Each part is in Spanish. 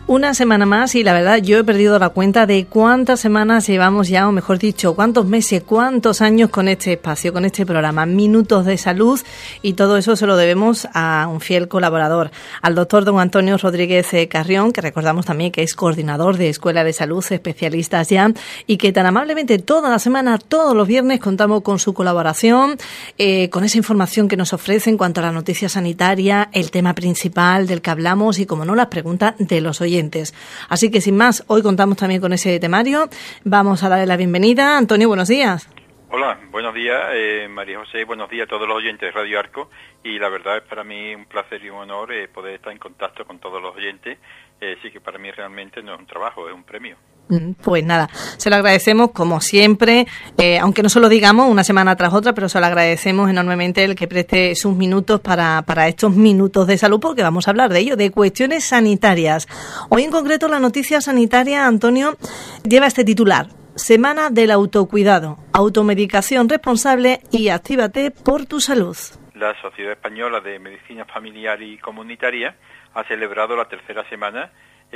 Una semana más y la verdad yo he perdido la cuenta de cuántas semanas llevamos ya, o mejor dicho, cuántos meses, cuántos años con este espacio, con este programa, Minutos de Salud, y todo eso se lo debemos a un fiel colaborador, al doctor don Antonio Rodríguez Carrión, que recordamos también que es coordinador de Escuela de Salud, especialistas ya, y que tan amablemente toda la semana, todos los viernes, contamos con su colaboración, con esa información que nos ofrece en cuanto a la noticia sanitaria, el tema principal del que hablamos y, como no, las preguntas de los oyentes. Así que sin más, hoy contamos también con ese temario. Vamos a darle la bienvenida. Antonio, buenos días. Hola, buenos días, María José, buenos días a todos los oyentes de Radio Arco, y la verdad es para mí un placer y un honor poder estar en contacto con todos los oyentes. Sí que para mí realmente no es un trabajo, es un premio. Pues nada, se lo agradecemos como siempre, aunque no se lo digamos una semana tras otra, pero se lo agradecemos enormemente el que preste sus minutos para estos minutos de salud, porque vamos a hablar de ello, de cuestiones sanitarias. Hoy en concreto la noticia sanitaria, Antonio, lleva este titular: Semana del autocuidado, automedicación responsable y actívate por tu salud. La Sociedad Española de Medicina Familiar y Comunitaria ha celebrado la tercera semana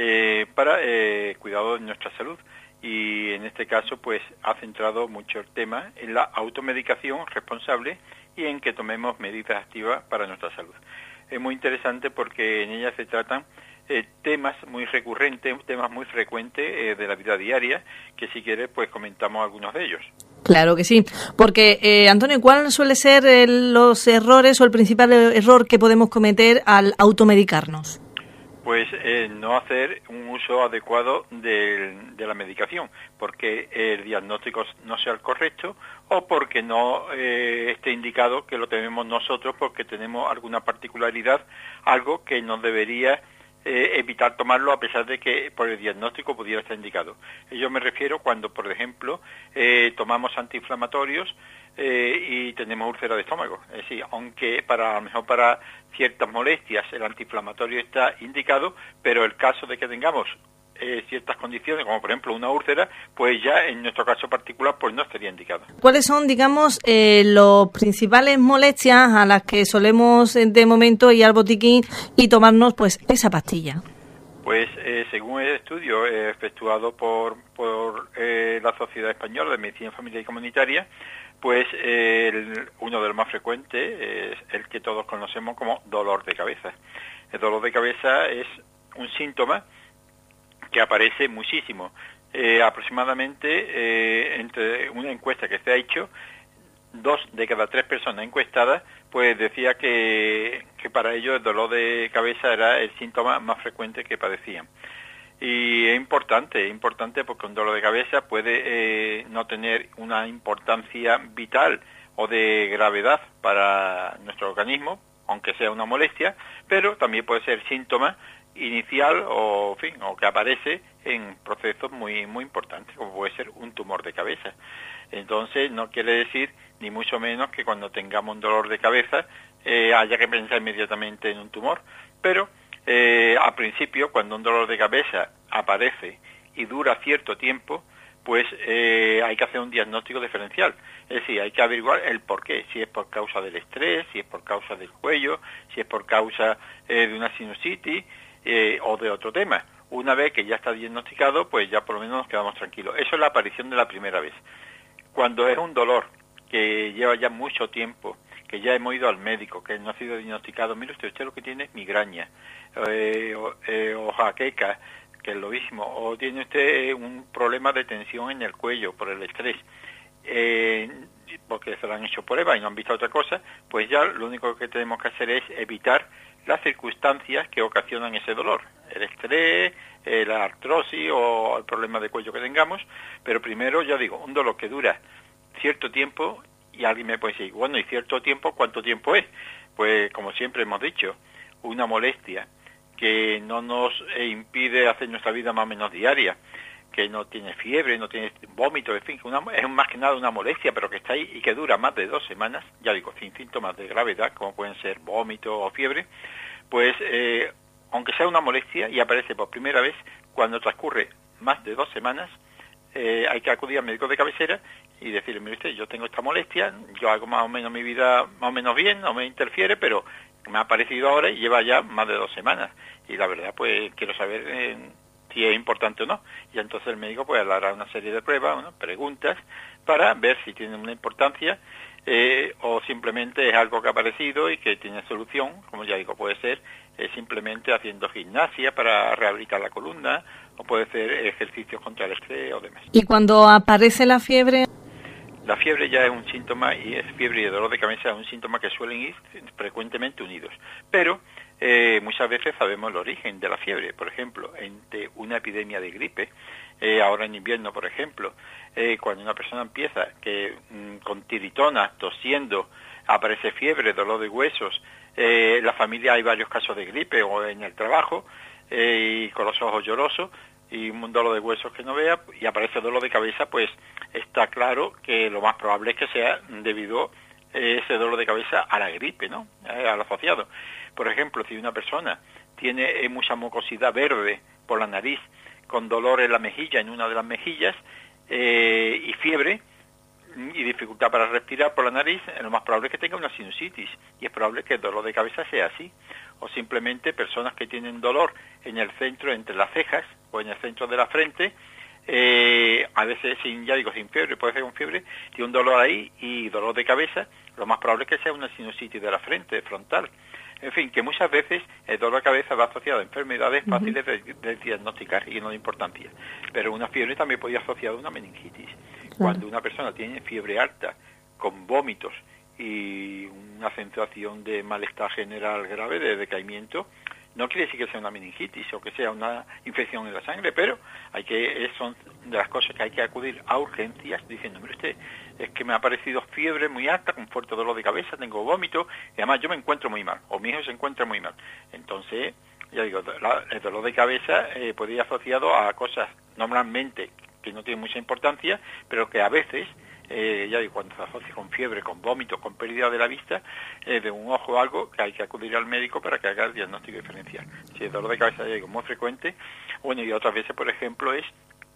para cuidado de nuestra salud, y en este caso pues ha centrado mucho el tema en la automedicación responsable y en que tomemos medidas activas para nuestra salud. Es muy interesante porque en ella se tratan temas muy recurrentes, temas muy frecuentes de la vida diaria, que si quieres pues comentamos algunos de ellos. Claro que sí, porque Antonio, ¿cuál suele ser los errores o el principal error que podemos cometer al automedicarnos? Pues no hacer un uso adecuado de la medicación, porque el diagnóstico no sea el correcto o porque no esté indicado que lo tenemos nosotros porque tenemos alguna particularidad, algo que nos debería evitar tomarlo a pesar de que por el diagnóstico pudiera estar indicado. Yo me refiero cuando, por ejemplo, tomamos antiinflamatorios y tenemos úlcera de estómago. Es decir, aunque a lo mejor para ciertas molestias el antiinflamatorio está indicado, pero el caso de que tengamos ciertas condiciones, como por ejemplo una úlcera, pues ya en nuestro caso particular pues no estaría indicado. ¿Cuáles son, digamos, los principales molestias a las que solemos de momento ir al botiquín y tomarnos pues esa pastilla? Pues según el estudio efectuado por la Sociedad Española de Medicina Familiar y Comunitaria, pues uno de los más frecuentes es el que todos conocemos como dolor de cabeza. El dolor de cabeza es un síntoma que aparece muchísimo. Aproximadamente, entre una encuesta que se ha hecho, 2 de cada 3 personas encuestadas pues decía que para ellos el dolor de cabeza era el síntoma más frecuente que padecían. Y es importante porque un dolor de cabeza puede no tener una importancia vital o de gravedad para nuestro organismo, aunque sea una molestia, pero también puede ser síntoma inicial o que aparece en procesos muy muy importantes, como puede ser un tumor de cabeza. Entonces no quiere decir ni mucho menos que cuando tengamos un dolor de cabeza haya que pensar inmediatamente en un tumor, pero al principio, cuando un dolor de cabeza aparece y dura cierto tiempo, pues hay que hacer un diagnóstico diferencial. Es decir, hay que averiguar el porqué, si es por causa del estrés, si es por causa del cuello, si es por causa de una sinusitis o de otro tema. Una vez que ya está diagnosticado, pues ya por lo menos nos quedamos tranquilos. Eso es la aparición de la primera vez. Cuando es un dolor que lleva ya mucho tiempo, que ya hemos ido al médico, que no ha sido diagnosticado, mire usted lo que tiene es migraña, o jaqueca, que es lo mismo, o tiene usted un problema de tensión en el cuello por el estrés, porque se lo han hecho pruebas y no han visto otra cosa, pues ya lo único que tenemos que hacer es evitar las circunstancias que ocasionan ese dolor, el estrés, la artrosis o el problema de cuello que tengamos. Pero primero, ya digo, un dolor que dura cierto tiempo, y alguien me puede decir, bueno, ¿y cierto tiempo cuánto tiempo es? Pues como siempre hemos dicho, una molestia que no nos impide hacer nuestra vida más o menos diaria, que no tiene fiebre, no tiene vómito, en fin, es más que nada una molestia, pero que está ahí y que dura más de 2 semanas, ya digo, sin síntomas de gravedad, como pueden ser vómito o fiebre, pues aunque sea una molestia y aparece por primera vez, cuando transcurre más de 2 semanas, hay que acudir al médico de cabecera y decirle, mire usted, yo tengo esta molestia, yo hago más o menos mi vida más o menos bien, no me interfiere, pero me ha aparecido ahora y lleva ya más de 2 semanas. Y la verdad, pues quiero saber si es importante o no. Y entonces el médico pues le hará una serie de pruebas, ¿no?, preguntas, para ver si tiene una importancia o simplemente es algo que ha aparecido y que tiene solución. Como ya digo, puede ser simplemente haciendo gimnasia para rehabilitar la columna, o puede ser ejercicios contra el estrés o demás. ¿Y cuando aparece la fiebre? La fiebre ya es un síntoma, y es fiebre y dolor de cabeza es un síntoma que suelen ir frecuentemente unidos. Pero muchas veces sabemos el origen de la fiebre. Por ejemplo, entre una epidemia de gripe, ahora en invierno, por ejemplo, cuando una persona empieza con tiritonas, tosiendo, aparece fiebre, dolor de huesos, en la familia hay varios casos de gripe o en el trabajo, y con los ojos llorosos, y un dolor de huesos que no vea, y aparece dolor de cabeza, pues está claro que lo más probable es que sea debido ese dolor de cabeza a la gripe, ¿no?, al asociado. Por ejemplo, si una persona tiene mucha mucosidad verde por la nariz, con dolor en la mejilla, en una de las mejillas, y fiebre, y dificultad para respirar por la nariz, lo más probable es que tenga una sinusitis, y es probable que el dolor de cabeza sea así. O simplemente personas que tienen dolor en el centro, entre las cejas, o en el centro de la frente, a veces sin fiebre, puede ser con fiebre, tiene un dolor ahí y dolor de cabeza, lo más probable es que sea una sinusitis de la frente, frontal. En fin, que muchas veces el dolor de cabeza va asociado a enfermedades fáciles de diagnosticar y no de importancia. Pero una fiebre también puede ir asociada a una meningitis. Claro. Cuando una persona tiene fiebre alta, con vómitos y una sensación de malestar general grave, de decaimiento, no quiere decir que sea una meningitis o que sea una infección en la sangre, pero son de las cosas que hay que acudir a urgencias diciendo, mire usted, es que me ha aparecido fiebre muy alta, con fuerte dolor de cabeza, tengo vómito, y además yo me encuentro muy mal, o mi hijo se encuentra muy mal. Entonces, ya digo, el dolor de cabeza puede ir asociado a cosas normalmente que no tienen mucha importancia, pero que a veces, cuando se asocia con fiebre, con vómito, con pérdida de la vista, de un ojo o algo, que hay que acudir al médico para que haga el diagnóstico diferencial. Si el dolor de cabeza es muy frecuente, bueno, y otras veces, por ejemplo, es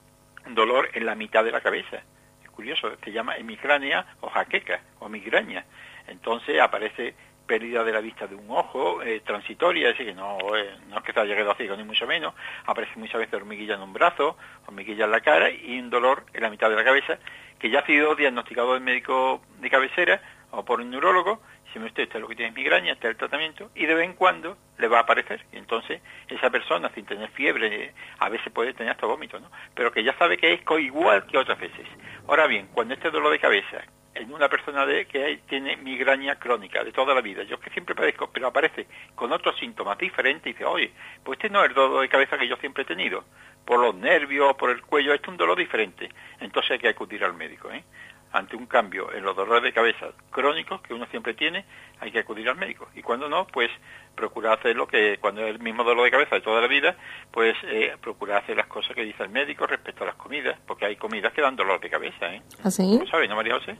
dolor en la mitad de la cabeza. Es curioso, se llama hemicrania o jaqueca o migraña. Entonces aparece pérdida de la vista de un ojo, transitoria, es decir, que no es que se haya quedado ciego ni mucho menos, aparece muchas veces hormiguilla en un brazo, hormiguilla en la cara y un dolor en la mitad de la cabeza, que ya ha sido diagnosticado del médico de cabecera o por un neurólogo. Si usted está lo que tiene es migraña, está el tratamiento, y de vez en cuando le va a aparecer. Y entonces esa persona, sin tener fiebre, a veces puede tener hasta vómito, ¿no?, pero que ya sabe que es igual que otras veces. Ahora bien, cuando este dolor de cabeza en una persona que tiene migraña crónica de toda la vida, yo que siempre padezco, pero aparece con otros síntomas diferentes, y dice, oye, pues este no es el dolor de cabeza que yo siempre he tenido, por los nervios, por el cuello, este es un dolor diferente. Entonces hay que acudir al médico, Ante un cambio en los dolores de cabeza crónicos que uno siempre tiene, hay que acudir al médico. Y cuando no, pues procurar hacer lo que, cuando es el mismo dolor de cabeza de toda la vida, pues procurar hacer las cosas que dice el médico respecto a las comidas, porque hay comidas que dan dolor de cabeza, ¿Ah, sí? ¿Lo sabes, no, María José?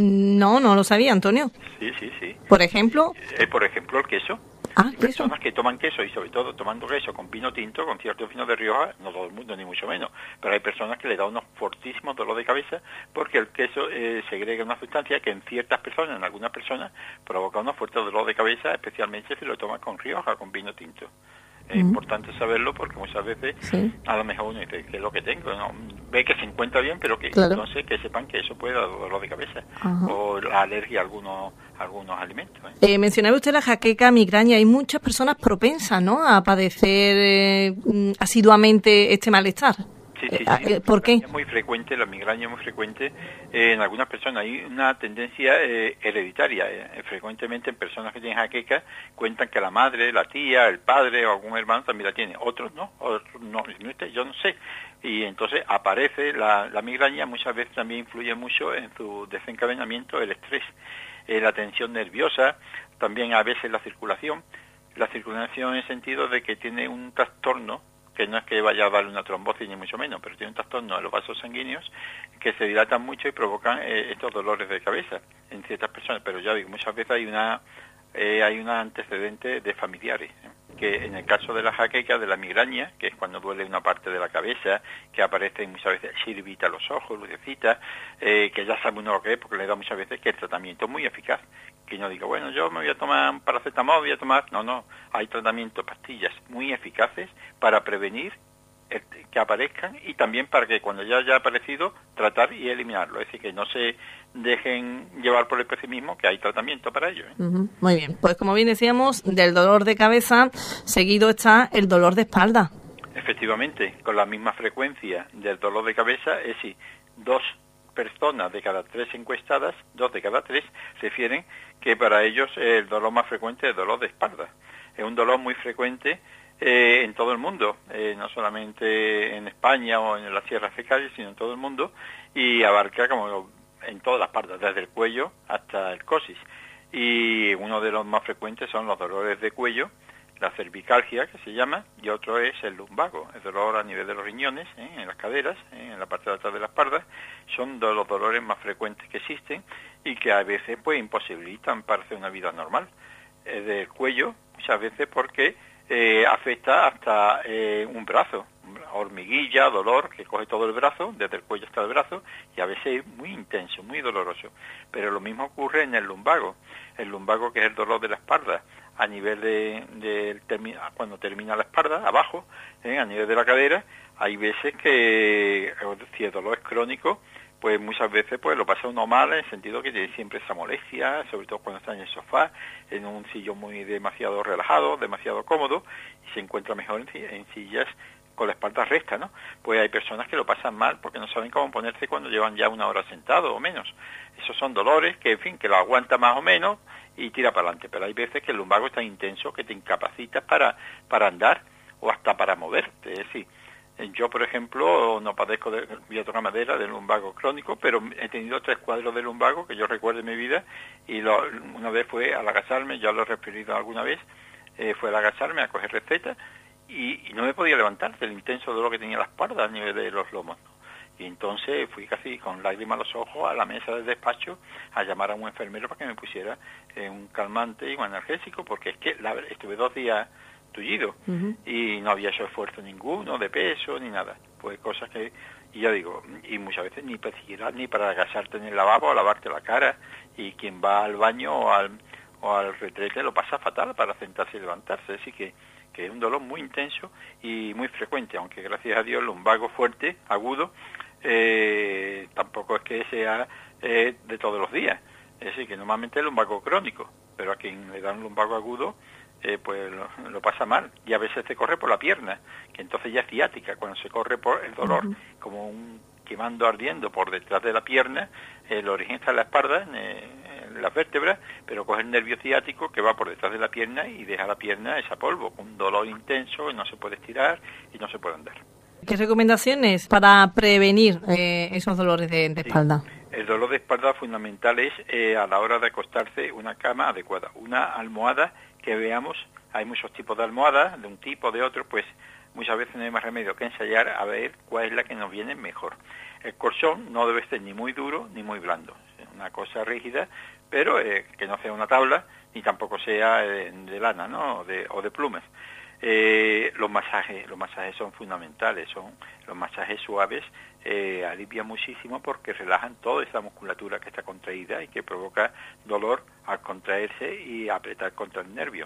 No lo sabía, Antonio. Sí. ¿Por ejemplo? Por ejemplo, el queso. Hay personas que toman queso, y sobre todo tomando queso con vino tinto, con cierto vino de Rioja, no todo el mundo ni mucho menos, pero hay personas que le da unos fortísimos dolor de cabeza porque el queso segrega una sustancia que en ciertas personas, en algunas personas, provoca unos fuertes dolor de cabeza, especialmente si lo toman con Rioja, con vino tinto. Es importante saberlo porque muchas veces a lo mejor uno dice, ¿qué es lo que tengo? ¿No? Ve que se encuentra bien, pero que entonces que sepan que eso puede dar dolor de cabeza o la alergia a algunos alimentos. Mencionaba usted la jaqueca, migraña. Hay muchas personas propensas, ¿no?, a padecer asiduamente este malestar. Sí. ¿Por qué? Es muy frecuente, la migraña es muy frecuente en algunas personas. Hay una tendencia hereditaria. Frecuentemente en personas que tienen jaqueca cuentan que la madre, la tía, el padre o algún hermano también la tiene. Otros no, yo no sé. Y entonces aparece la migraña. Muchas veces también influye mucho en su desencadenamiento el estrés, la tensión nerviosa, también a veces la circulación en el sentido de que tiene un trastorno, que no es que vaya a darle una trombosis ni mucho menos, pero tiene un trastorno de los vasos sanguíneos que se dilatan mucho y provocan estos dolores de cabeza en ciertas personas. Pero ya digo, muchas veces hay un antecedente de familiares, que en el caso de la jaqueca, de la migraña, que es cuando duele una parte de la cabeza, que aparece muchas veces chirvita los ojos, lucecita, que ya sabe uno lo que es, porque le da muchas veces que el tratamiento es muy eficaz. Que no diga, bueno, yo me voy a tomar un paracetamol, no, hay tratamientos, pastillas muy eficaces para prevenir que aparezcan, y también para que cuando ya haya aparecido, tratar y eliminarlo. Es decir, que no se dejen llevar por el pesimismo, que hay tratamiento para ello. Muy bien, pues como bien decíamos, del dolor de cabeza seguido está el dolor de espalda. Efectivamente, con la misma frecuencia del dolor de cabeza, es decir, 2 personas de cada 3 encuestadas, 2 de cada 3, refieren que para ellos el dolor más frecuente es el dolor de espalda. Es un dolor muy frecuente en todo el mundo, no solamente en España o en las sierras de Cádiz, sino en todo el mundo, y abarca como en todas las partes, desde el cuello hasta el coxis. Y uno de los más frecuentes son los dolores de cuello, la cervicalgia, que se llama, y otro es el lumbago, el dolor a nivel de los riñones, en las caderas, en la parte de atrás de la espalda. Son de los dolores más frecuentes que existen y que a veces pues imposibilitan para hacer una vida normal. Del cuello, muchas veces porque afecta hasta un brazo, hormiguilla, dolor, que coge todo el brazo, desde el cuello hasta el brazo, y a veces es muy intenso, muy doloroso. Pero lo mismo ocurre en el lumbago, que es el dolor de la espalda, a nivel cuando termina la espalda, abajo, a nivel de la cadera. Hay veces que, si el dolor es crónico, pues muchas veces pues lo pasa uno mal, en el sentido que tiene siempre esa molestia, sobre todo cuando está en el sofá, en un sillón muy demasiado relajado, demasiado cómodo, y se encuentra mejor en sillas con la espalda recta, ¿no? Pues hay personas que lo pasan mal porque no saben cómo ponerse cuando llevan ya 1 hora sentado o menos. Esos son dolores que, en fin, que lo aguanta más o menos y tira para adelante, pero hay veces que el lumbago es tan intenso que te incapacitas para andar o hasta para moverte. Es decir, yo, por ejemplo, no padezco voy a tocar madera, del lumbago crónico, pero he tenido 3 cuadros de lumbago que yo recuerdo en mi vida, y una vez fue al agacharme, ya lo he referido alguna vez, fue al agacharme a coger recetas, y no me podía levantar del intenso dolor que tenía la espalda a nivel de los lomos, ¿no? Y entonces fui casi con lágrimas a los ojos a la mesa del despacho a llamar a un enfermero para que me pusiera un calmante y un analgésico, porque es que estuve 2 días tullido y no había hecho esfuerzo ninguno de peso ni nada, pues cosas que, y ya digo, y muchas veces ni para agacharte en el lavabo o lavarte la cara, y quien va al baño o al retrete lo pasa fatal para sentarse y levantarse. Así que es un dolor muy intenso y muy frecuente, aunque gracias a Dios el lumbago fuerte, agudo, tampoco es que sea de todos los días. Es decir, que normalmente es lumbago crónico, pero a quien le da un lumbago agudo, pues lo pasa mal, y a veces se corre por la pierna, que entonces ya es ciática, cuando se corre por el dolor, como un quemando ardiendo por detrás de la pierna. El origen está en la espalda, en las vértebras, pero coge el nervio ciático que va por detrás de la pierna y deja la pierna esa polvo, con un dolor intenso, y no se puede estirar y no se puede andar. ¿Qué recomendaciones para prevenir esos dolores de espalda? El dolor de espalda fundamental es a la hora de acostarse una cama adecuada, una almohada que veamos. Hay muchos tipos de almohadas, de un tipo, de otro, pues muchas veces no hay más remedio que ensayar a ver cuál es la que nos viene mejor. El colchón no debe ser ni muy duro ni muy blando, es una cosa rígida, pero que no sea una tabla, ni tampoco sea de lana, ¿no? o de plumas. Los masajes son fundamentales, son los masajes suaves, alivian muchísimo porque relajan toda esa musculatura que está contraída y que provoca dolor al contraerse y apretar contra el nervio.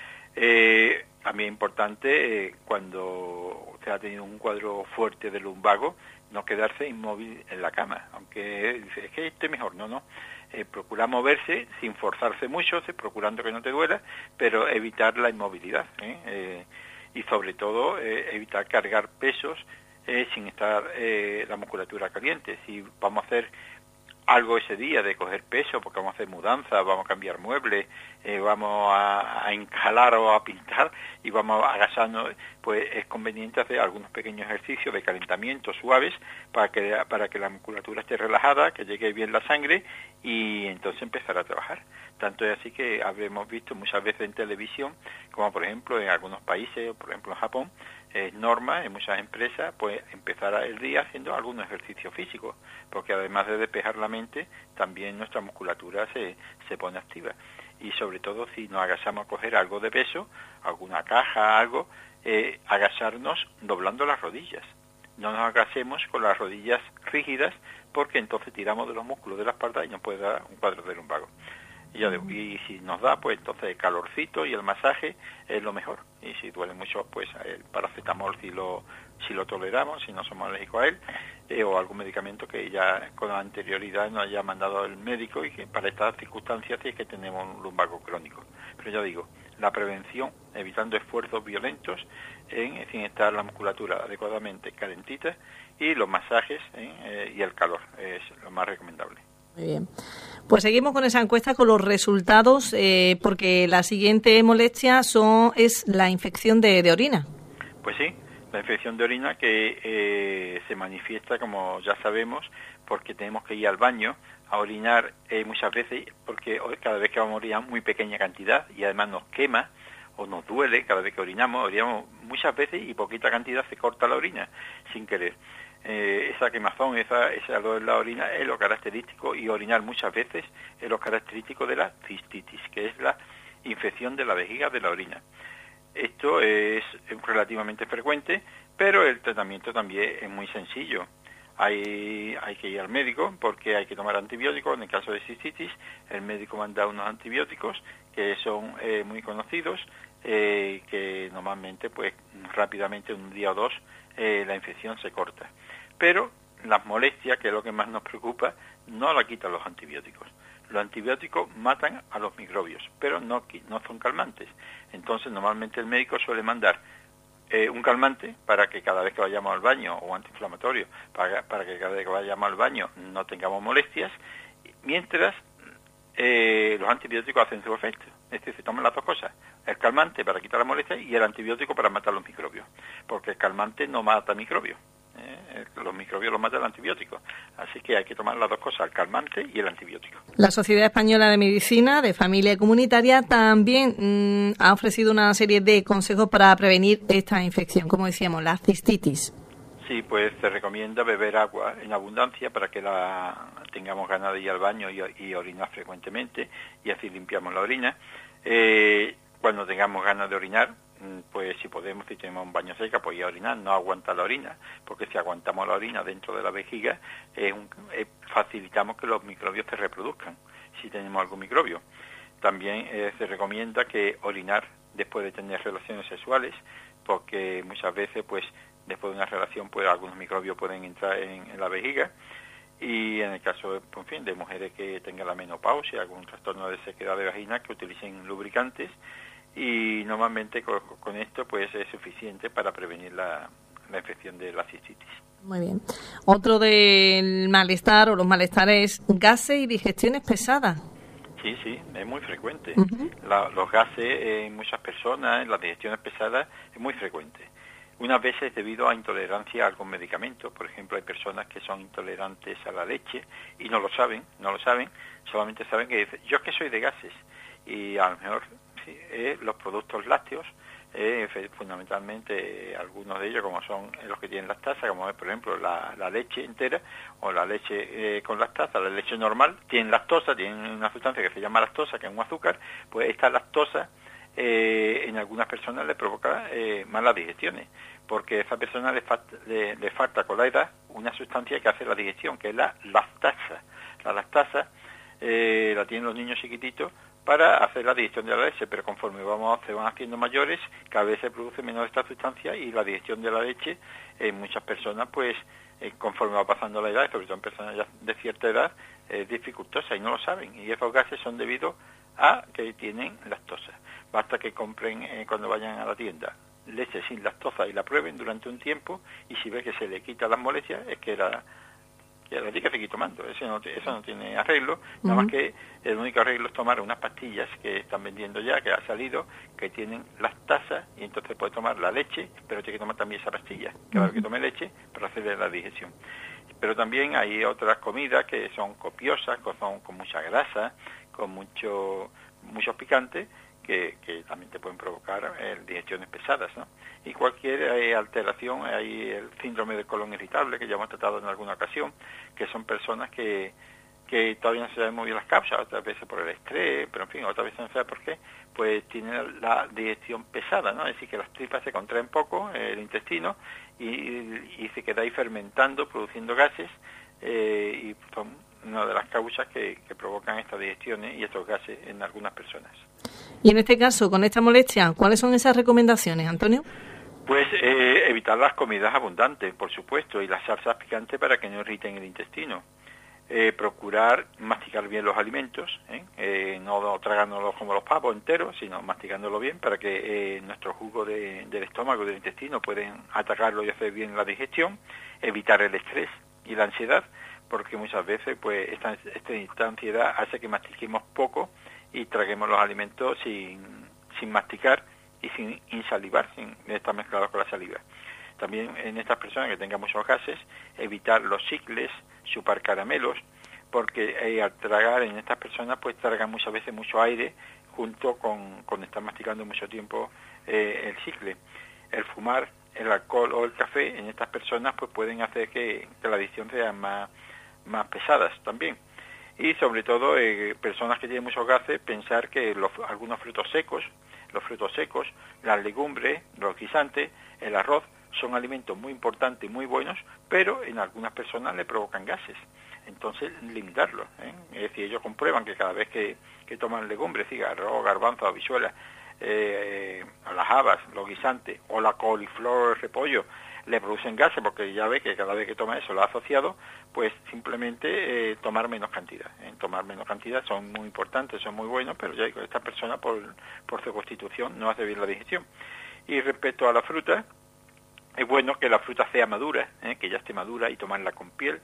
También importante, cuando usted ha tenido un cuadro fuerte de lumbago, no quedarse inmóvil en la cama, aunque dice, es que estoy mejor, no. Procura moverse sin forzarse mucho, procurando que no te duela, pero evitar la inmovilidad, y sobre todo evitar cargar pesos sin estar la musculatura caliente. Si vamos a hacer algo ese día de coger peso, porque vamos a hacer mudanza, vamos a cambiar muebles, vamos a encalar o a pintar y vamos a agacharnos, pues es conveniente hacer algunos pequeños ejercicios de calentamiento suaves para que la musculatura esté relajada, que llegue bien la sangre y entonces empezar a trabajar. Tanto es así que habremos visto muchas veces en televisión, como por ejemplo en algunos países, por ejemplo en Japón, es norma en muchas empresas pues empezar el día haciendo algunos ejercicios físicos, porque además de despejar la mente, también nuestra musculatura se pone activa. Y sobre todo si nos agachamos a coger algo de peso, alguna caja, algo, agacharnos doblando las rodillas. No nos agachemos con las rodillas rígidas, porque entonces tiramos de los músculos de la espalda y nos puede dar un cuadro de lumbago. Y si nos da, pues entonces el calorcito y el masaje es lo mejor. Y si duele mucho, pues el paracetamol si lo toleramos, si no somos alérgicos a él, o algún medicamento que ya con anterioridad nos haya mandado el médico, y que para estas circunstancias sí es que tenemos un lumbago crónico. Pero ya digo, la prevención, evitando esfuerzos violentos, sin estar la musculatura adecuadamente calentita, y los masajes y el calor es lo más recomendable. Muy bien. Pues seguimos con esa encuesta, con los resultados, porque la siguiente molestia es la infección de orina. Pues sí, la infección de orina que se manifiesta, como ya sabemos, porque tenemos que ir al baño a orinar muchas veces, porque cada vez que vamos a orinar muy pequeña cantidad, y además nos quema o nos duele cada vez que orinamos muchas veces y poquita cantidad, se corta la orina sin querer. Esa quemazón, ese ardor en la orina es lo característico, y orinar muchas veces es lo característico de la cistitis, que es la infección de la vejiga de la orina. Esto es relativamente frecuente, pero el tratamiento también es muy sencillo. Hay que ir al médico porque hay que tomar antibióticos. En el caso de cistitis, el médico manda unos antibióticos que son muy conocidos, que normalmente, pues rápidamente, un día o dos, la infección se corta. Pero las molestias, que es lo que más nos preocupa, no la quitan los antibióticos. Los antibióticos matan a los microbios, pero no son calmantes. Entonces, normalmente el médico suele mandar un calmante para que cada vez que vayamos al baño, o antiinflamatorio, para que cada vez que vayamos al baño no tengamos molestias, mientras los antibióticos hacen su efecto. Es decir, se toman las dos cosas: el calmante para quitar la molestia y el antibiótico para matar los microbios, porque el calmante no mata microbios. Los microbios los mata el antibiótico. Así que hay que tomar las dos cosas, el calmante y el antibiótico. La Sociedad Española de Medicina de Familia y Comunitaria también ha ofrecido una serie de consejos para prevenir esta infección, como decíamos, la cistitis. Sí, pues se recomienda beber agua en abundancia para que tengamos ganas de ir al baño y orinar frecuentemente, y así limpiamos la orina. Cuando tengamos ganas de orinar, pues si tenemos un baño seco, pues ir a orinar, no aguantar la orina, porque si aguantamos la orina dentro de la vejiga, facilitamos que los microbios se reproduzcan, si tenemos algún microbio. También se recomienda que orinar después de tener relaciones sexuales, porque muchas veces, pues después de una relación, pues algunos microbios pueden entrar en la vejiga. Y en el caso, pues, en fin, de mujeres que tengan la menopausia, algún trastorno de sequedad de vagina, que utilicen lubricantes, y normalmente con esto pues es suficiente para prevenir la infección de la cistitis. Muy bien. Otro del malestar o los malestares, gases y digestiones pesadas. Sí, es muy frecuente. Uh-huh. Los gases en muchas personas, las digestiones pesadas, es muy frecuente. Unas veces debido a intolerancia a algún medicamento. Por ejemplo, hay personas que son intolerantes a la leche y no lo saben, solamente saben que dicen, yo es que soy de gases, y a lo mejor los productos lácteos, fundamentalmente algunos de ellos, como son los que tienen lactasa, como es por ejemplo la leche entera o la leche con lactasa, la leche normal, tienen lactosa, tienen una sustancia que se llama lactosa, que es un azúcar. Pues esta lactosa en algunas personas le provoca malas digestiones, porque a esa persona le falta con la edad una sustancia que hace la digestión, que es la lactasa. La lactasa la tienen los niños chiquititos para hacer la digestión de la leche, pero conforme se van haciendo mayores, cada vez se produce menos esta sustancia, y la digestión de la leche en muchas personas, pues conforme va pasando la edad, sobre todo en personas ya de cierta edad, es dificultosa y no lo saben, y esos gases son debido a que tienen lactosa. Basta que compren cuando vayan a la tienda leche sin lactosa y la prueben durante un tiempo, y si ven que se le quita las molestias, es que la tiene que seguir tomando. Eso no tiene arreglo. Nada más que el único arreglo es tomar unas pastillas que están vendiendo ya, que ha salido, que tienen lactasa, y entonces puede tomar la leche, pero tiene que tomar también esa pastilla cada vez que tome leche para hacerle la digestión. Pero también hay otras comidas que son copiosas, son con mucha grasa, con muchos picantes, que también te pueden provocar digestiones pesadas, ¿no? Y cualquier alteración, hay el síndrome del colon irritable, que ya hemos tratado en alguna ocasión, que son personas que todavía no se saben muy bien las causas, otras veces por el estrés, pero en fin, otras veces no se sabe por qué, pues tienen la digestión pesada, ¿no? Es decir, que las tripas se contraen poco, el intestino, y se queda ahí fermentando, produciendo gases, y son una de las causas que provocan estas digestiones y estos gases en algunas personas. Y en este caso, con esta molestia, ¿cuáles son esas recomendaciones, Antonio? Pues evitar las comidas abundantes, por supuesto, y las salsas picantes para que no irriten el intestino. Procurar masticar bien los alimentos, no tragándolos como los pavos enteros, sino masticándolo bien para que nuestro jugo del estómago y del intestino pueden atacarlo y hacer bien la digestión. Evitar el estrés y la ansiedad, porque muchas veces pues esta ansiedad hace que mastiquemos poco y traguemos los alimentos sin masticar y sin insalivar, sin estar mezclados con la saliva. También en estas personas que tengan muchos gases, evitar los chicles, chupar caramelos, porque al tragar en estas personas pues tragan muchas veces mucho aire junto con estar masticando mucho tiempo el chicle. El fumar, el alcohol o el café en estas personas pues pueden hacer que la digestión sea más pesadas también. Y sobre todo personas que tienen muchos gases, pensar que algunos frutos secos, las legumbres, los guisantes, el arroz, son alimentos muy importantes y muy buenos, pero en algunas personas le provocan gases. Entonces, limitarlos. Es decir, ellos comprueban que cada vez que toman legumbres, arroz, garbanzo, habichuelas, las habas, los guisantes o la coliflor, el repollo, le producen gases, porque ya ve que cada vez que toma eso lo ha asociado, pues simplemente tomar menos cantidad. Tomar menos cantidad son muy importantes, son muy buenos, pero ya digo, esta persona por su constitución no hace bien la digestión. Y respecto a la fruta, es bueno que la fruta sea madura, que ya esté madura y tomarla con piel.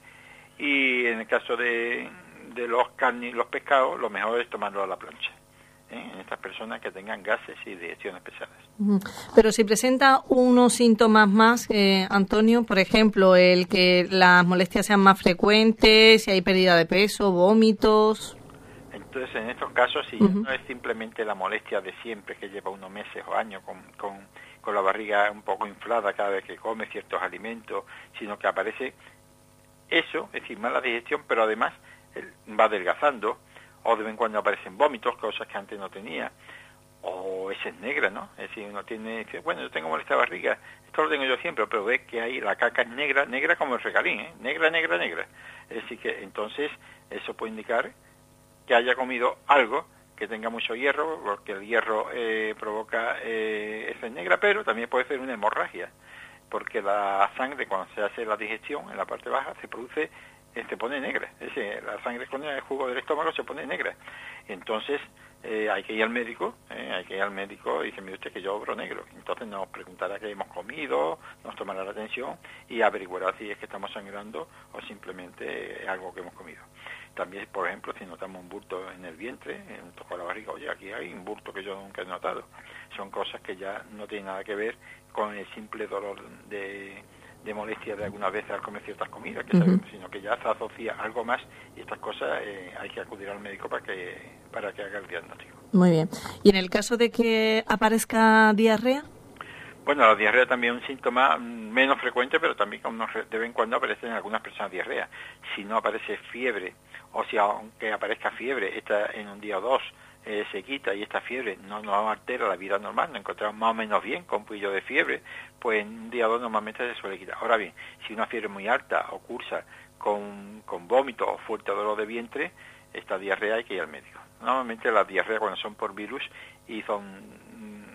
Y en el caso de los carnes y los pescados, lo mejor es tomarlo a la plancha. En estas personas que tengan gases y digestiones pesadas. Pero si presenta unos síntomas más, Antonio, por ejemplo, el que las molestias sean más frecuentes, si hay pérdida de peso, vómitos. Entonces, en estos casos, si no es simplemente la molestia de siempre, que lleva unos meses o años con la barriga un poco inflada cada vez que come ciertos alimentos, sino que aparece eso, es decir, mala digestión, pero además va adelgazando, o de vez en cuando aparecen vómitos, cosas que antes no tenía, o heces negras, ¿no? Es decir, uno dice, bueno, yo tengo molestia de barriga, esto lo tengo yo siempre, pero ves que ahí la caca es negra como el regalín, negra. Es decir, que entonces eso puede indicar que haya comido algo que tenga mucho hierro, porque el hierro provoca heces negras, pero también puede ser una hemorragia, porque la sangre, cuando se hace la digestión en la parte baja, se pone negra. Es decir, la sangre con el jugo del estómago se pone negra. Entonces hay que ir al médico, y dice, mire usted que yo obro negro. Entonces nos preguntará qué hemos comido, nos tomará la atención y averiguará si es que estamos sangrando o simplemente algo que hemos comido. También, por ejemplo, si notamos un bulto en el vientre, tocó la barriga, oye, aquí hay un bulto que yo nunca he notado. Son cosas que ya no tienen nada que ver con el simple dolor de molestia de alguna vez al comer ciertas comidas, que sabemos, sino que ya se asocia algo más, y estas cosas hay que acudir al médico para que haga el diagnóstico. Muy bien. ¿Y en el caso de que aparezca diarrea? Bueno, la diarrea también es un síntoma menos frecuente, pero también de vez en cuando aparece en algunas personas diarrea. Si no aparece fiebre, o si aunque aparezca fiebre, esta en un día o dos se quita y esta fiebre no nos altera la vida normal, nos encontramos más o menos bien con un poquillo de fiebre, pues en un día o dos normalmente se suele quitar. Ahora bien, si una fiebre muy alta o cursa con vómito o fuerte dolor de vientre, esta diarrea hay que ir al médico. Normalmente las diarreas, cuando son por virus y son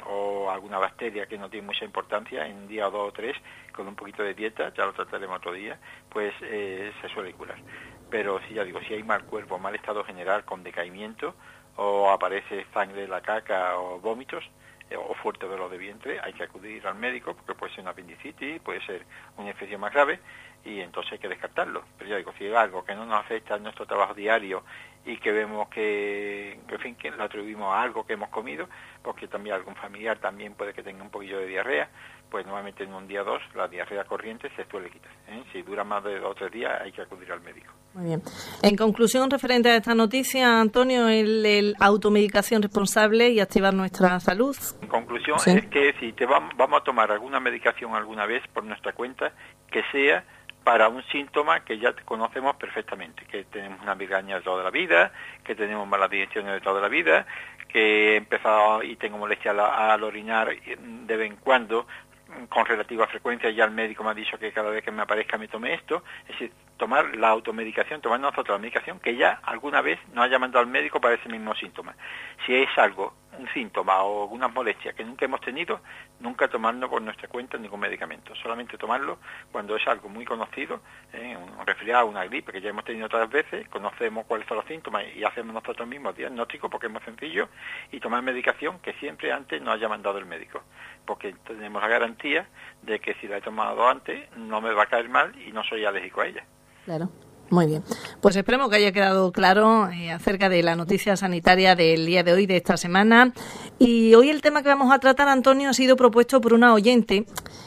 o alguna bacteria que no tiene mucha importancia, en un día o dos o tres, con un poquito de dieta, ya lo trataremos otro día, pues se suele curar. Pero si hay mal cuerpo, mal estado general con decaimiento, o aparece sangre de la caca o vómitos, o fuerte dolor de vientre, hay que acudir al médico, porque puede ser una apendicitis, puede ser una infección más grave, y entonces hay que descartarlo. Pero ya digo, si es algo que no nos afecta en nuestro trabajo diario y que vemos que lo atribuimos a algo que hemos comido, porque también algún familiar también puede que tenga un poquillo de diarrea, pues normalmente en un día o dos la diarrea corriente se suele quitar. Si dura más de 2 o 3 días hay que acudir al médico. Muy bien. En conclusión, referente a esta noticia, Antonio, el automedicación responsable y activar nuestra salud. En conclusión, es que si vamos a tomar alguna medicación alguna vez por nuestra cuenta, que sea para un síntoma que ya conocemos perfectamente, que tenemos una migraña de toda la vida, que tenemos malas digestiones de toda la vida, que he empezado y tengo molestia al orinar de vez en cuando, con relativa frecuencia. Ya el médico me ha dicho que cada vez que me aparezca me tome esto. Es decir, tomar la automedicación, tomar nosotros la medicación que ya alguna vez nos haya mandado al médico para ese mismo síntoma. Si es algo, un síntoma o alguna molestia que nunca hemos tenido, nunca tomarlo por nuestra cuenta ningún medicamento. Solamente tomarlo cuando es algo muy conocido, un resfriado, una gripe que ya hemos tenido otras veces, conocemos cuáles son los síntomas y hacemos nosotros mismos diagnóstico porque es muy sencillo, y tomar medicación que siempre antes nos haya mandado el médico, porque tenemos la garantía de que si la he tomado antes no me va a caer mal y no soy alérgico a ella. Claro. Muy bien. Pues esperemos que haya quedado claro acerca de la noticia sanitaria del día de hoy, de esta semana. Y hoy el tema que vamos a tratar, Antonio, ha sido propuesto por una oyente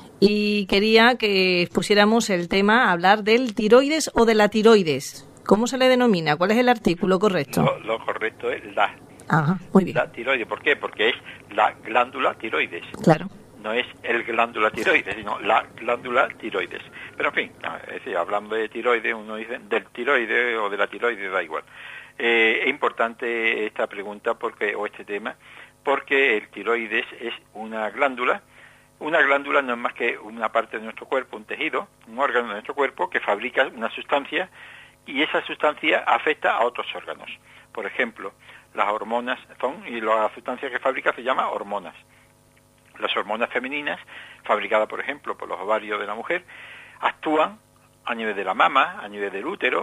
y quería que pusiéramos el tema a hablar del tiroides o de la tiroides. ¿Cómo se le denomina? ¿Cuál es el artículo correcto? Lo correcto es la. Ajá, muy bien. La tiroides. ¿Por qué? Porque es la glándula tiroides. Claro. No es el glándula tiroides, sino la glándula tiroides. Pero en fin, es decir, hablando de tiroides, uno dice del tiroides o de la tiroides, da igual. Es importante esta pregunta o este tema, porque el tiroides es una glándula. Una glándula no es más que una parte de nuestro cuerpo, un tejido, un órgano de nuestro cuerpo que fabrica una sustancia y esa sustancia afecta a otros órganos. Por ejemplo, las hormonas y la sustancia que fabrica se llama hormonas. Las hormonas femeninas, fabricadas, por ejemplo, por los ovarios de la mujer, actúan a nivel de la mama, a nivel del útero,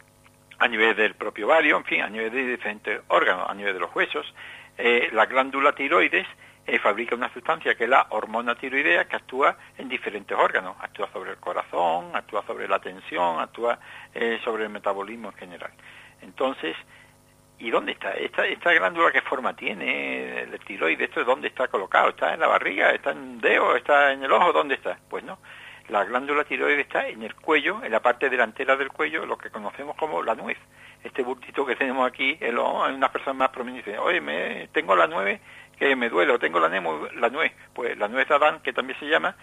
a nivel del propio ovario, en fin, a nivel de diferentes órganos, a nivel de los huesos. La glándula tiroides fabrica una sustancia que es la hormona tiroidea, que actúa en diferentes órganos. Actúa sobre el corazón, actúa sobre la tensión, actúa sobre el metabolismo en general. Entonces, ¿y dónde está? ¿Esta glándula qué forma tiene? El tiroides, ¿esto dónde está colocado? ¿Está en la barriga? ¿Está en un dedo? ¿Está en el ojo? ¿Dónde está? Pues no. La glándula tiroides está en el cuello, en la parte delantera del cuello, lo que conocemos como la nuez. Este bultito que tenemos aquí, en unas personas más prominentes, oye, tengo la nuez que me duele, o tengo la nuez. Pues la nuez de Adán, que también se llama,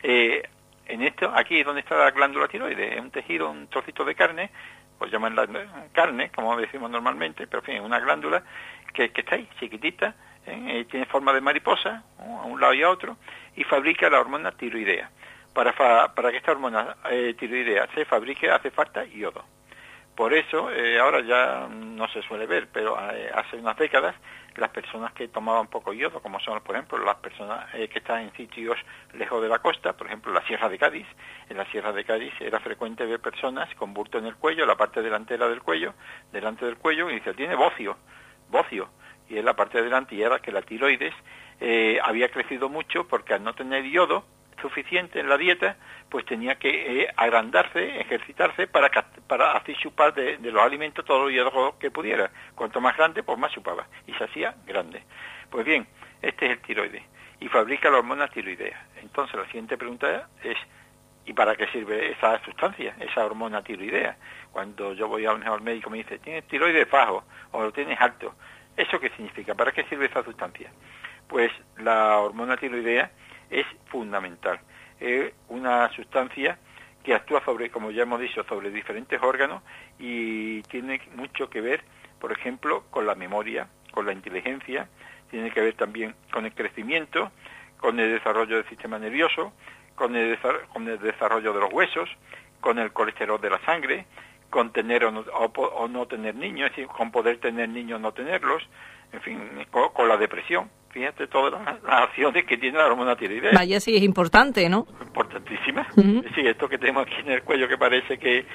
en esto, aquí es donde está la glándula tiroides, es un tejido, un trocito de carne, pues llaman la carne, como decimos normalmente, pero en fin, una glándula que está ahí, chiquitita, tiene forma de mariposa, a un lado y a otro, y fabrica la hormona tiroidea. Para que esta hormona tiroidea se fabrique hace falta yodo. Por eso, ahora ya no se suele ver, pero hace unas décadas, las personas que tomaban poco yodo, como son, por ejemplo, las personas que están en sitios lejos de la costa, por ejemplo, la Sierra de Cádiz. En la Sierra de Cádiz era frecuente ver personas con bulto en el cuello, la parte delantera del cuello, delante del cuello, y dice, tiene bocio, y es la parte de delante, y era que la tiroides había crecido mucho porque al no tener yodo suficiente en la dieta, pues tenía que agrandarse, ejercitarse para así chupar de los alimentos todo el yodo que pudiera. Cuanto más grande, pues más chupaba y se hacía grande. Pues bien, este es el tiroides y fabrica la hormona tiroidea. Entonces la siguiente pregunta es, ¿y para qué sirve esa sustancia, esa hormona tiroidea? Cuando yo voy a un médico me dice, ¿tienes tiroides bajo o lo tienes alto? ¿Eso qué significa? ¿Para qué sirve esa sustancia? Pues la hormona tiroidea es fundamental. Es una sustancia que actúa sobre, como ya hemos dicho, sobre diferentes órganos y tiene mucho que ver, por ejemplo, con la memoria, con la inteligencia, tiene que ver también con el crecimiento, con el desarrollo del sistema nervioso, con el desarrollo de los huesos, con el colesterol de la sangre, con tener o no tener niños, es decir, con poder tener niños o no tenerlos, en fin, con la depresión. Fíjate todas las acciones que tiene la hormona tiroidea. Vaya, sí, es importante, ¿no? Importantísima. Uh-huh. Sí, esto que tenemos aquí en el cuello que parece que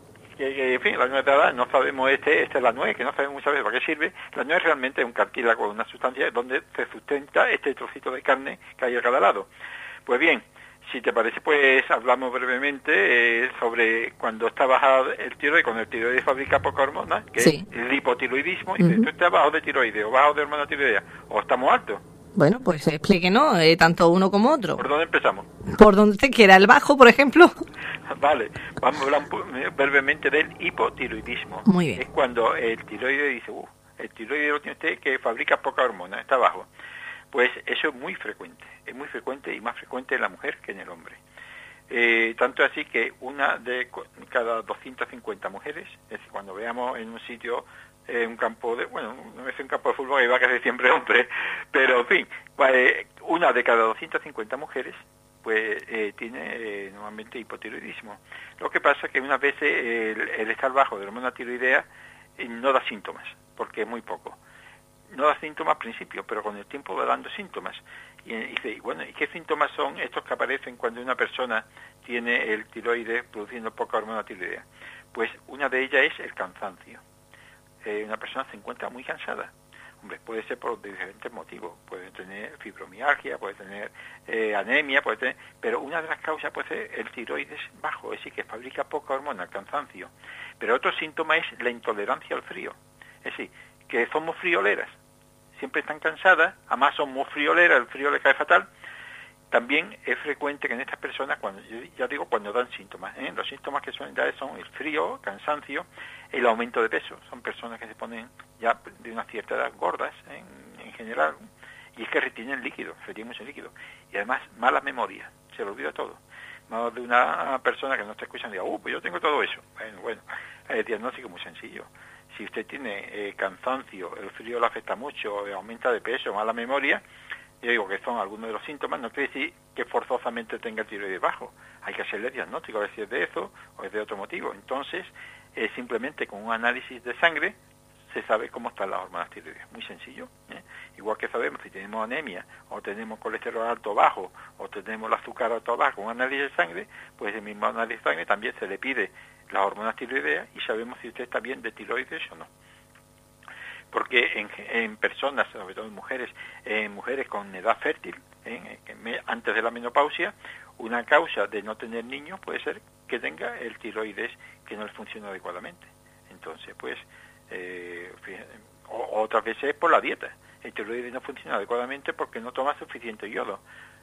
en fin, la nuez de Adán, no sabemos, esta es la nuez, que no sabemos muchas veces para qué sirve. La nuez realmente es un cartílago, una sustancia donde se sustenta este trocito de carne que hay a cada lado. Pues bien, si te parece, pues hablamos brevemente sobre cuando está bajado el tiroides, cuando el tiroides fabrica poca hormona, que sí, es el hipotiroidismo, y tú estás bajo de tiroides o bajo de hormona tiroidea, o estamos altos. Bueno, pues explíquenos, tanto uno como otro. ¿Por dónde empezamos? Por donde usted quiera, el bajo, por ejemplo. Vale, vamos a hablar brevemente del hipotiroidismo. Muy bien. Es cuando el tiroides dice, el tiroides lo tiene usted que fabrica poca hormona, está bajo. Pues eso es muy frecuente y más frecuente en la mujer que en el hombre. Tanto así que una de cada 250 mujeres, es decir, cuando veamos en un sitio, un campo de, bueno, no es un campo de fútbol, que va a ser siempre hombre, pero en fin, una de cada 250 mujeres pues tiene normalmente hipotiroidismo. Lo que pasa es que unas veces el estar bajo de hormona tiroidea no da síntomas, porque es muy poco. No da síntomas al principio, pero con el tiempo va dando síntomas. Y dice, bueno, ¿y qué síntomas son estos que aparecen cuando una persona tiene el tiroides produciendo poca hormona tiroidea? Pues una de ellas es el cansancio. Una persona se encuentra muy cansada. Hombre, puede ser por diferentes motivos. Puede tener fibromialgia, puede tener anemia, pero una de las causas puede ser el tiroides bajo, es decir, que fabrica poca hormona, el cansancio. Pero otro síntoma es la intolerancia al frío. Es decir, que somos frioleras. Siempre están cansadas, además son muy frioleras, el frío le cae fatal. También es frecuente que en estas personas, cuando dan síntomas, los síntomas que suelen dar son el frío, cansancio, el aumento de peso. Son personas que se ponen ya de una cierta edad gordas en general, y es que retienen mucho líquido. Y además, mala memoria, se le olvida todo. Más de una persona que no está escuchando y diga, pues yo tengo todo eso. Bueno, el diagnóstico es muy sencillo. Si usted tiene cansancio, el frío le afecta mucho, aumenta de peso, mala memoria, yo digo que son algunos de los síntomas, no quiere decir que forzosamente tenga el tiroides bajo. Hay que hacerle diagnóstico, a ver si es de eso o es de otro motivo. Entonces, simplemente con un análisis de sangre se sabe cómo están las hormonas tiroides. Muy sencillo. Igual que sabemos si tenemos anemia, o tenemos colesterol alto o bajo, o tenemos el azúcar alto o bajo, con un análisis de sangre, pues el mismo análisis de sangre también se le pide las hormonas tiroideas y sabemos si usted está bien de tiroides o no. Porque en personas, sobre todo en mujeres con edad fértil, antes de la menopausia, una causa de no tener niños puede ser que tenga el tiroides que no le funciona adecuadamente. Entonces, pues, otras veces por la dieta. El tiroides no funciona adecuadamente porque no toma suficiente yodo.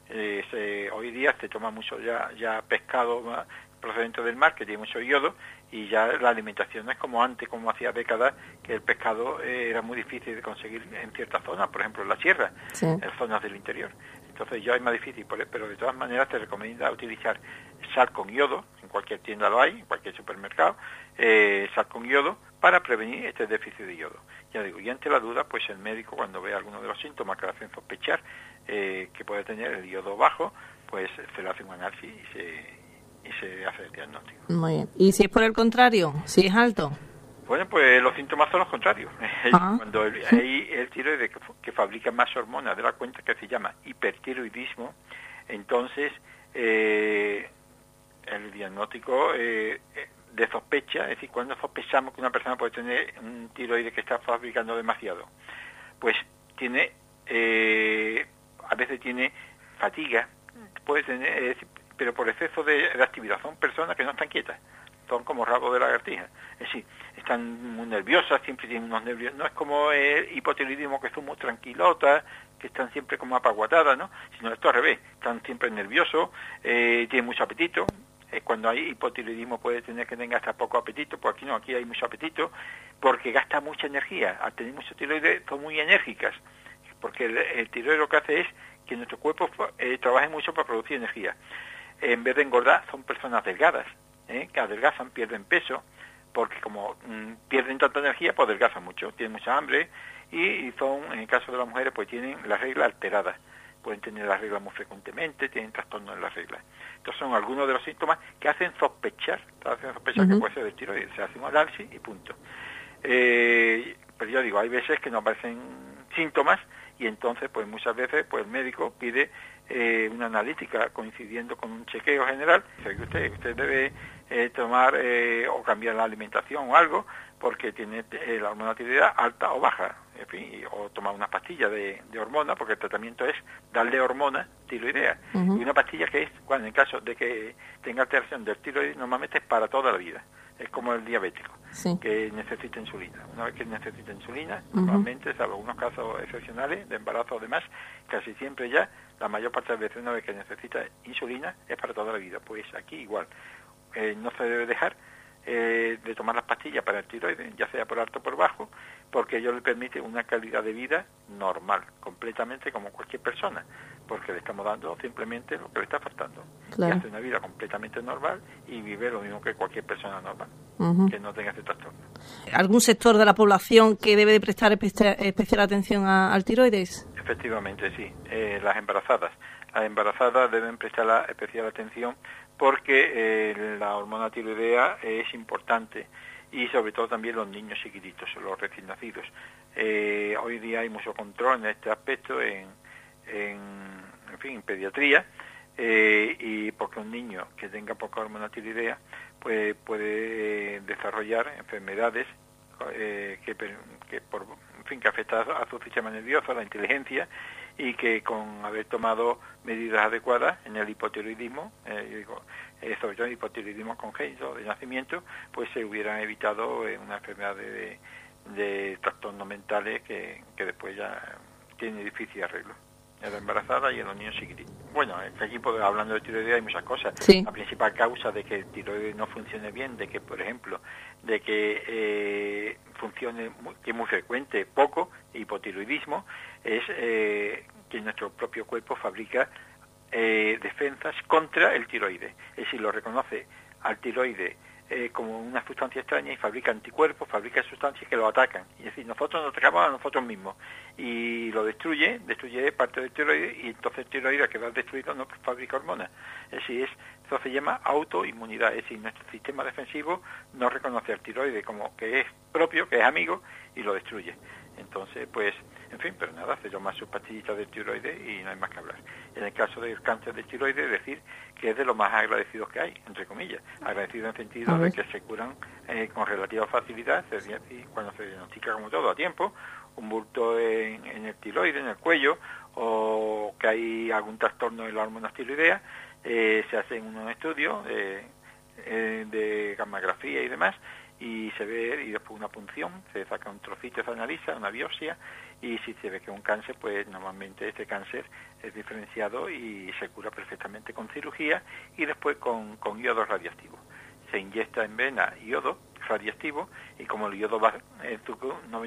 Hoy día se toma mucho ya pescado procedente del mar, que tiene mucho yodo, y ya la alimentación no es como antes, como hacía décadas, que el pescado era muy difícil de conseguir en ciertas zonas, por ejemplo en la sierra, sí, en zonas del interior. Entonces ya es más difícil, pero de todas maneras te recomienda utilizar sal con yodo, en cualquier tienda lo hay, en cualquier supermercado, sal con yodo, para prevenir este déficit de yodo. Ya digo, y ante la duda, pues el médico, cuando ve alguno de los síntomas que le hacen sospechar que puede tener el yodo bajo, pues se le hace un análisis y se hace el diagnóstico. Muy bien. ¿Y si es por el contrario, si es alto? Bueno, pues los síntomas son los contrarios. Cuando hay el tiroides que fabrica más hormonas de la cuenta, que se llama hipertiroidismo, entonces el diagnóstico de sospecha, es decir, cuando sospechamos que una persona puede tener un tiroides que está fabricando demasiado, pues tiene, a veces tiene fatiga, puede tener, pero por exceso de actividad. Son personas que no están quietas, son como rabo de lagartija. Es decir, están muy nerviosas, siempre tienen unos nervios. No es como el hipotiroidismo, que son muy tranquilotas, que están siempre como apaguatadas, ¿no? Sino esto al revés, están siempre nerviosos, tienen mucho apetito. Cuando hay hipotiroidismo puede tener que tenga hasta poco apetito, pues aquí no, aquí hay mucho apetito, porque gasta mucha energía. Al tener mucho tiroides son muy enérgicas, porque el tiroides lo que hace es que nuestro cuerpo trabaje mucho para producir energía. En vez de engordar, son personas delgadas, que adelgazan, pierden peso, porque como pierden tanta energía, pues adelgazan mucho, tienen mucha hambre, y son, en el caso de las mujeres, pues tienen la regla alterada. Pueden tener la regla muy frecuentemente, tienen trastornos en la regla. Entonces son algunos de los síntomas que hacen sospechar que puede ser del tiroides. Se hace un análisis y punto. Pero yo digo, hay veces que no aparecen síntomas, y entonces pues muchas veces pues el médico pide una analítica coincidiendo con un chequeo general. Dice que usted debe tomar o cambiar la alimentación o algo, porque tiene la hormona tiroidea alta o baja, en fin, o tomar una pastilla de hormona, porque el tratamiento es darle hormona tiroidea. Y una pastilla que es, bueno, en caso de que tenga alteración del tiroides, normalmente es para toda la vida. Es como el diabético, sí, que necesita insulina. Una vez que necesita insulina, normalmente, salvo algunos casos excepcionales de embarazo o demás, casi siempre ya, la mayor parte de las veces, una vez que necesita insulina, es para toda la vida. Pues aquí igual, no se debe dejar de tomar las pastillas para el tiroides, ya sea por alto o por bajo, porque ello le permite una calidad de vida normal, completamente como cualquier persona, porque le estamos dando simplemente lo que le está faltando. Claro. Y hace una vida completamente normal y vive lo mismo que cualquier persona normal, que no tenga ese trastorno. ¿Algún sector de la población que debe de prestar especial atención al tiroides? Efectivamente, sí. Las embarazadas. Las embarazadas deben prestar especial atención porque la hormona tiroidea es importante, y sobre todo también los niños chiquititos, los recién nacidos. Hoy día hay mucho control en este aspecto en pediatría, y porque un niño que tenga poca hormona tiroidea pues puede desarrollar enfermedades que afectan a su sistema nervioso, a la inteligencia, y que con haber tomado medidas adecuadas en el hipotiroidismo, sobre todo el hipotiroidismo congénito de nacimiento, pues se hubieran evitado una enfermedad de trastornos mentales que después ya tiene difícil arreglo en la embarazada y en los niños chiquititos. Bueno, aquí hablando de tiroides hay muchas cosas. Sí. La principal causa de que el tiroides no funcione bien, de que, por ejemplo, de que funcione, que es muy frecuente, poco, hipotiroidismo, es que nuestro propio cuerpo fabrica defensas contra el tiroides. Es decir, lo reconoce al tiroides como una sustancia extraña y fabrica anticuerpos, fabrica sustancias que lo atacan. Es decir, nosotros nos atacamos a nosotros mismos y lo destruye parte del tiroides, y entonces el tiroides, que va destruido, no fabrica hormonas. Es decir, eso se llama autoinmunidad. Es decir, nuestro sistema defensivo no reconoce al tiroides como que es propio, que es amigo, y lo destruye. Entonces, pues, en fin, pero nada, se toma sus pastillitas de tiroides y no hay más que hablar. En el caso del cáncer de tiroides, decir que es de los más agradecidos que hay, entre comillas. Agradecido en el sentido de que se curan con relativa facilidad, y cuando se diagnostica, como todo, a tiempo, un bulto en el tiroides, en el cuello, o que hay algún trastorno en la hormona tiroidea, se hacen unos estudios de gammagrafía y demás, y se ve, y después una punción, se saca un trocito, se analiza, una biopsia, y si se ve que es un cáncer, pues normalmente este cáncer es diferenciado y se cura perfectamente con cirugía y después con yodo radioactivo. Se inyecta en vena yodo radioactivo, y como el yodo va en su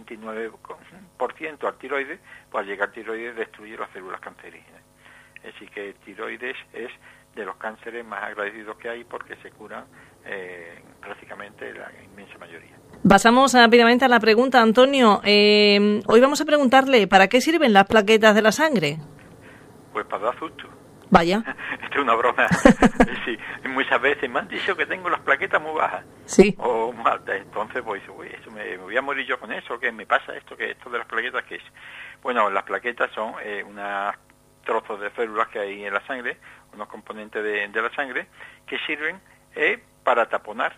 99% al tiroides, pues al llegar al tiroides destruye las células cancerígenas. Así que el tiroides es de los cánceres más agradecidos que hay, porque se curan prácticamente la inmensa mayoría. Pasamos rápidamente a la pregunta, Antonio. Hoy vamos a preguntarle, ¿para qué sirven las plaquetas de la sangre? Pues para dar susto. Vaya. Esto es una broma. Sí, muchas veces me han dicho que tengo las plaquetas muy bajas. Sí. O muy altas. Entonces, pues, eso me voy a morir yo con eso. ¿Qué me pasa esto? ¿Qué esto de las plaquetas qué es? Bueno, las plaquetas son unos trozos de células que hay en la sangre, unos componentes de la sangre, que sirven para taponar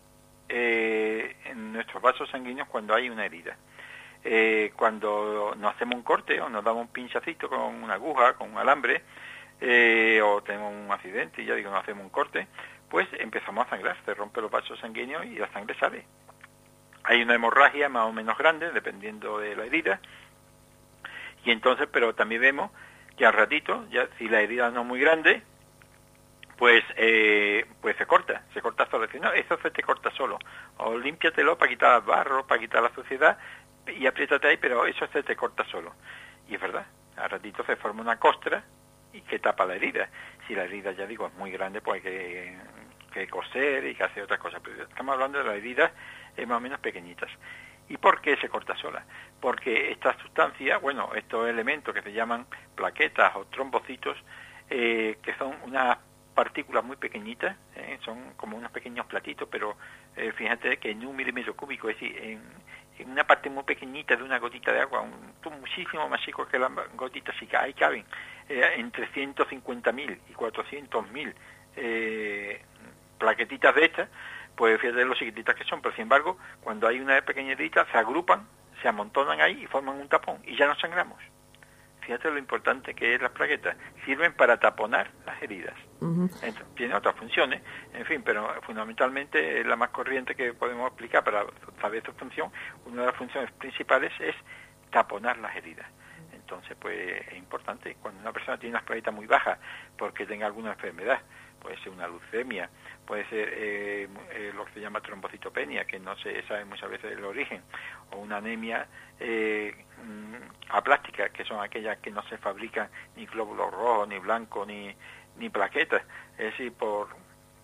en nuestros vasos sanguíneos cuando hay una herida. Cuando nos hacemos un corte o nos damos un pinchacito con una aguja, con un alambre, o tenemos un accidente y ya digo, nos hacemos un corte, pues empezamos a sangrar, se rompen los vasos sanguíneos y la sangre sale. Hay una hemorragia más o menos grande, dependiendo de la herida, y entonces, pero también vemos que al ratito, ya si la herida no es muy grande, pues se corta solo. No, eso se te corta solo. O límpiatelo para quitar el barro, para quitar la suciedad, y apriétate ahí, pero eso se te corta solo. Y es verdad, al ratito se forma una costra y que tapa la herida. Si la herida, ya digo, es muy grande, pues hay que coser y que hacer otras cosas. Pero estamos hablando de las heridas más o menos pequeñitas. ¿Y por qué se corta sola? Porque esta sustancia, bueno, estos elementos que se llaman plaquetas o trombocitos, que son unas partículas muy pequeñitas, son como unos pequeños platitos, pero fíjate que en 1 milímetro cúbico, es decir, en una parte muy pequeñita de una gotita de agua, muchísimo más chico que las gotitas, sí que ahí caben entre 150.000 y 400.000 plaquetitas de estas, pues fíjate lo chiquititas que son, pero sin embargo, cuando hay una pequeña herida, se agrupan, se amontonan ahí y forman un tapón, y ya no sangramos. Fíjate lo importante que es las plaquetas. Sirven para taponar las heridas. Uh-huh. Tienen otras funciones, en fin, pero fundamentalmente es la más corriente que podemos explicar para saber su función. Una de las funciones principales es taponar las heridas. Entonces, pues es importante. Cuando una persona tiene unas plaquetas muy bajas porque tenga alguna enfermedad, puede ser una leucemia, puede ser lo que se llama trombocitopenia, que no se sabe muchas veces el origen, o una anemia aplástica, que son aquellas que no se fabrican ni glóbulos rojos, ni blancos, ni plaquetas, es decir, por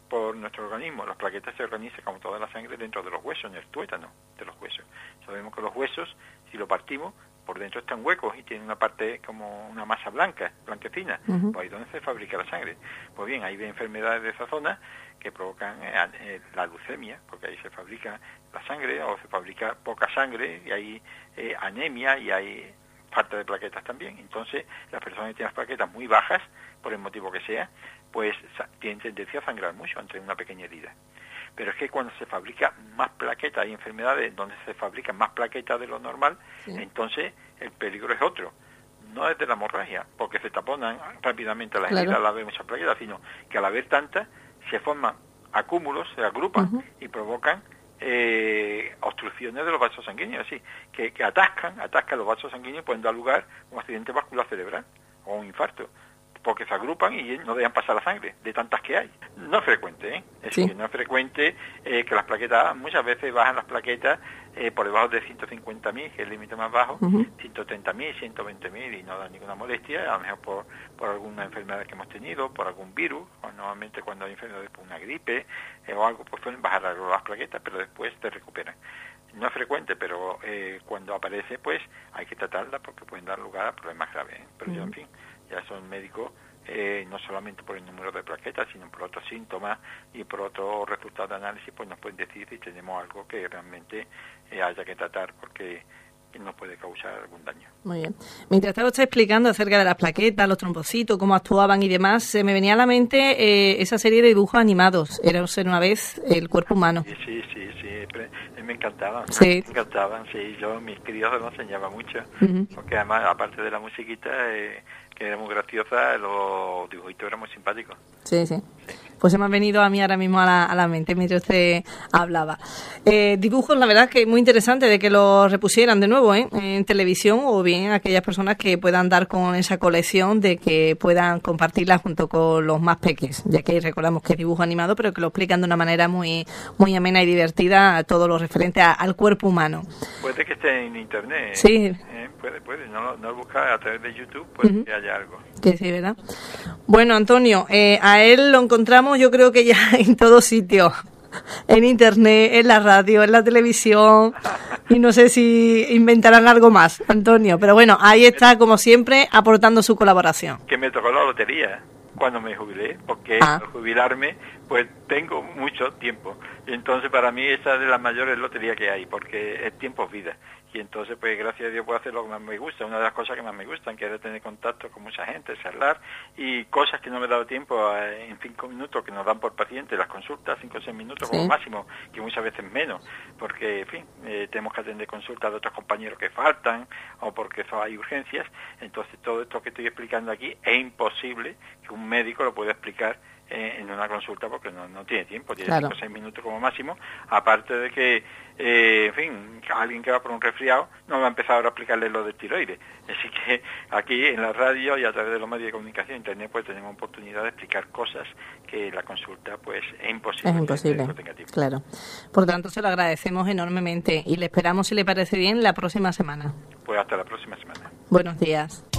por nuestro organismo. Las plaquetas se organizan como toda la sangre dentro de los huesos, en el tuétano de los huesos. Sabemos que los huesos, si lo partimos, por dentro están huecos y tienen una parte como una masa blanquecina, pues ahí es donde se fabrica la sangre. Pues bien, hay enfermedades de esa zona que provocan la leucemia, porque ahí se fabrica la sangre, o se fabrica poca sangre, y hay anemia, y hay falta de plaquetas también. Entonces, las personas que tienen las plaquetas muy bajas, por el motivo que sea, pues tienen tendencia a sangrar mucho ante una pequeña herida. Pero es que cuando se fabrica más plaquetas, hay enfermedades donde se fabrican más plaquetas de lo normal, entonces el peligro es otro. No es de la hemorragia, porque se taponan rápidamente las heridas al haber muchas plaquetas, sino que al haber tantas, se forman acúmulos, se agrupan y provocan obstrucciones de los vasos sanguíneos, así que atascan los vasos sanguíneos y pueden dar lugar a un accidente vascular cerebral o un infarto, porque se agrupan y no dejan pasar la sangre, de tantas que hay. No es frecuente, Es decir, no es frecuente que las plaquetas, muchas veces bajan las plaquetas por debajo de 150.000, que es el límite más bajo, 130.000, 120.000, y no da ninguna molestia, a lo mejor por alguna enfermedad que hemos tenido, por algún virus, o normalmente cuando hay enfermedades por una gripe o algo, pues pueden bajar las plaquetas, pero después te recuperan. No es frecuente, pero cuando aparece, pues hay que tratarla porque pueden dar lugar a problemas graves. Pero yo, en fin, ya son médicos, no solamente por el número de plaquetas, sino por otros síntomas y por otros resultados de análisis, pues nos pueden decir si tenemos algo que realmente haya que tratar, porque nos puede causar algún daño. Muy bien. Mientras estaba usted explicando acerca de las plaquetas, los trombocitos, cómo actuaban y demás, se me venía a la mente esa serie de dibujos animados, Érase una vez el cuerpo humano. Sí, me encantaban. Sí. Me encantaban, sí. Yo, mis críos se los enseñaba mucho, porque además, aparte de la musiquita, que era muy graciosa, los dibujitos eran muy simpáticos. Sí. Pues se me han venido a mí ahora mismo a la mente mientras usted hablaba. Dibujos, la verdad, que es muy interesante de que los repusieran de nuevo en televisión, o bien aquellas personas que puedan dar con esa colección, de que puedan compartirla junto con los más peques, ya que recordamos que es dibujo animado, pero que lo explican de una manera muy amena y divertida a todo lo referente al cuerpo humano. Puede que esté en internet. Sí. Puede. No lo busca a través de YouTube, puede que haya algo. Que sí, ¿verdad? Bueno, Antonio, a él lo encontramos yo creo que ya en todo sitio. En internet, en la radio, en la televisión, y no sé si inventarán algo más, Antonio, pero bueno, ahí está, como siempre, aportando su colaboración. Que me tocó la lotería cuando me jubilé, porque al jubilarme, pues tengo mucho tiempo, y entonces para mí esa es de las mayores loterías que hay, porque el tiempo es vida, y entonces pues gracias a Dios puedo hacer lo que más me gusta, una de las cosas que más me gustan, que es tener contacto con mucha gente, charlar, y cosas que no me he dado tiempo en 5 minutos que nos dan por paciente, las consultas, 5 o 6 minutos como máximo, que muchas veces menos, porque en fin, tenemos que atender consultas de otros compañeros que faltan, o porque hay urgencias, entonces todo esto que estoy explicando aquí es imposible que un médico lo pueda explicar en una consulta, porque no tiene tiempo, tiene 5 o 6 minutos como máximo, aparte de que, en fin, alguien que va por un resfriado no va a empezar ahora a explicarle lo del tiroides, así que aquí en la radio y a través de los medios de comunicación, internet, pues tenemos oportunidad de explicar cosas que la consulta pues es imposible. Es imposible, claro. Por tanto, se lo agradecemos enormemente y le esperamos, si le parece bien, la próxima semana. Pues hasta la próxima semana. Buenos días.